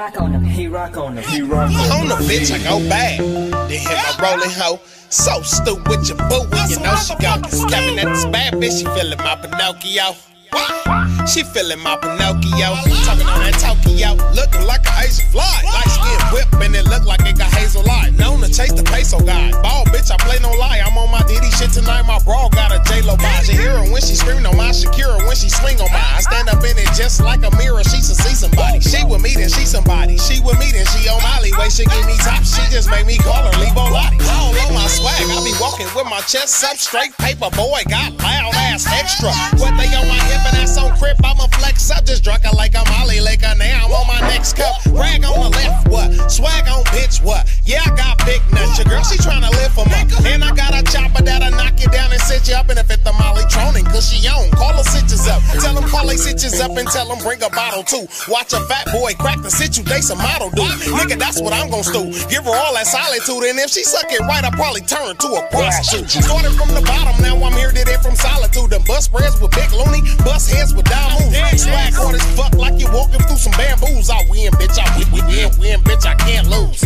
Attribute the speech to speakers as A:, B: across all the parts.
A: rock on them. He rock on them. He rock on them.
B: On the bitch, I go bad. Then hit my rolling hoe. So stupid with your boo when you know she got Stepping at this bad bitch, she feeling my Pinocchio. She feeling my Pinocchio. Talking on that Tokyo. Looking like a Asian fly. Light skin whip and it look like it got hazel eye. Known to chase the peso guy. Ball bitch, I play no lie. I'm on my Diddy shit tonight. My bra got a J-Lo vibe. She hear her when she scream on mine. Shakira when she swing on mine. I stand up in it just like a mirror. She should see somebody. She with me then she somebody. She with me then she on Molly. Way she give me top. She just make me call her Lebo Lottie. All on my swag. I be walking with my chest up straight. Paper boy got loud ass extra. What they on my hip and that's on crib. I'ma flex up. Just drunk her like I'm Molly Laker. Now I'm on my next cup. Rag on the left, what? Swag on bitch, what? Yeah, I got big nuts. Your girl, she tryna lift them up. And I got a chopper that'll knock you down and sit you up in a fifth of Molly Tronin. Cause she on. Call her sitches up. Tell them call they sitches up and tell them bring a bottle too. Watch a fat boy crack the sit you, they some model dude. Nigga, that's what I'm gon' do. Give her all that solitude. And if she suck it right, I'll probably turn to a prostitute. Started from the bottom, now I'm here, did it from solitude. Them bust spreads with Big Looney, bust heads with Dom Moves. Swag hard as fuck like you walking through some bamboos. I win, bitch, I win, bitch, I can't lose.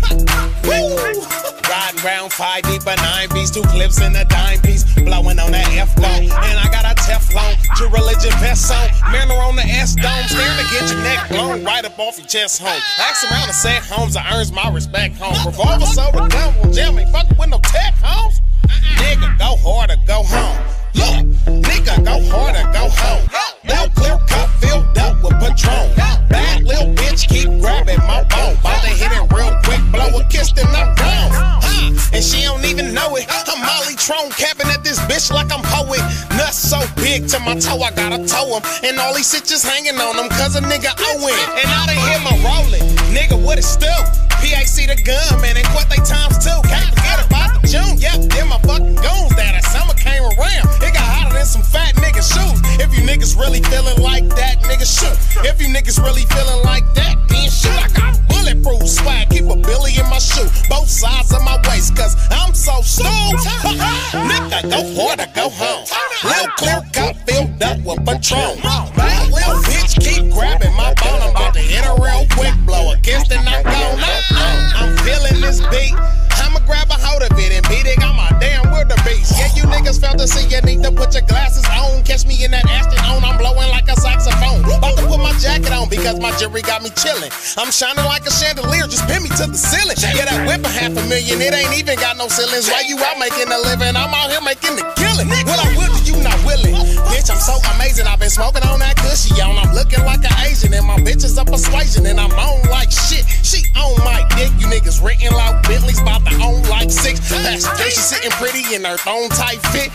B: Riding round 5 deep, a 9 piece, 2 clips and a dime piece. Blowing on that F-Dome, and I got a Teflon, True Religion vest on. Manor on the S-Dome, staring to get your neck blown right up off your chest home. Ask around the set homes, I earns my respect home. Revolver, soda, gun, won't jam, ain't fucking with no tech homes. Nigga, go hard or go home. Look, nigga, go hard or go home. Little clear cup filled up with Patron. Bad little bitch keep grabbing my bone. About to hit it real quick, blow a kiss, then I'm gone. And she don't even know it. I'm Molly Tron, capping at this bitch like I'm Poet. Nuts so big to my toe, I gotta tow him. And all these shit just hanging on them, cause a nigga owing. And I done hit my rolling. Nigga, what is still? PAC the gun, man, and quit they times too. Can't forget about the June. Yep, them my fucking goons that summer came around. It got hotter than some fat niggas' shoes. If you niggas really feeling like that, nigga, shoot. If you niggas really feeling like that, then shoot. I got bulletproof swag, keep a billy in my shoe. Both sides of my waist, cause I'm so stoked. Nigga, go hard or go home. Lil' clear cup filled up with Patron. Bad lil' bitch keep grabbing my bone. I'm about to hit her real quick, blow a kiss, then I'm gone. I'm feeling this beat. I'ma grab a hold of it and beat it on my damn wildebeest. Yeah, you niggas felt to see you need to put your glasses on. Catch me in that Aston on, I'm blowing like a saxophone. About to put my jacket on because my jewelry got me chillin'. I'm shining like a chandelier, just pin me to the ceiling. Yeah, that whip $500,000, it ain't even got no ceilings. Why you out making a living? I'm out here making the killing. Well, I will, you not willing. Bitch, I'm so amazing, I've been smoking on that cushy on. I'm looking like an Asian and my bitch is a persuasion. And I'm on like shit, she on my dick. You niggas written like Bentleys, about to own like 6. Passenger, she sitting pretty in her thong tight fit.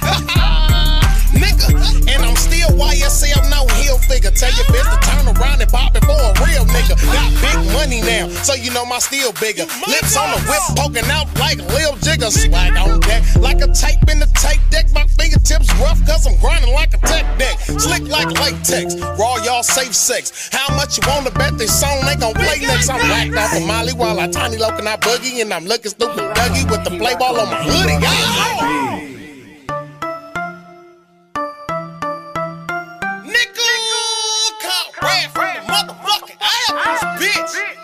B: Nigga, and I'm still YSL, no heel figure. Tell your bitch to turn around and pop it for a real nigga. Got big money now, so you know my steel bigger. Lips on the whip poking out like Lil Jigger. Swag on deck, like a tape in the tape deck. My fingertips rough, cause I'm grinding like a tech deck. Slick like latex, raw y'all safe sex. How much you wanna bet this song ain't gon' play next? I'm whacked off of Molly while I tiny lokin' out boogie. And I'm looking stupid Dougie with the play ball on my hoodie. Nigga, caught red from the motherfucking ass, bitch.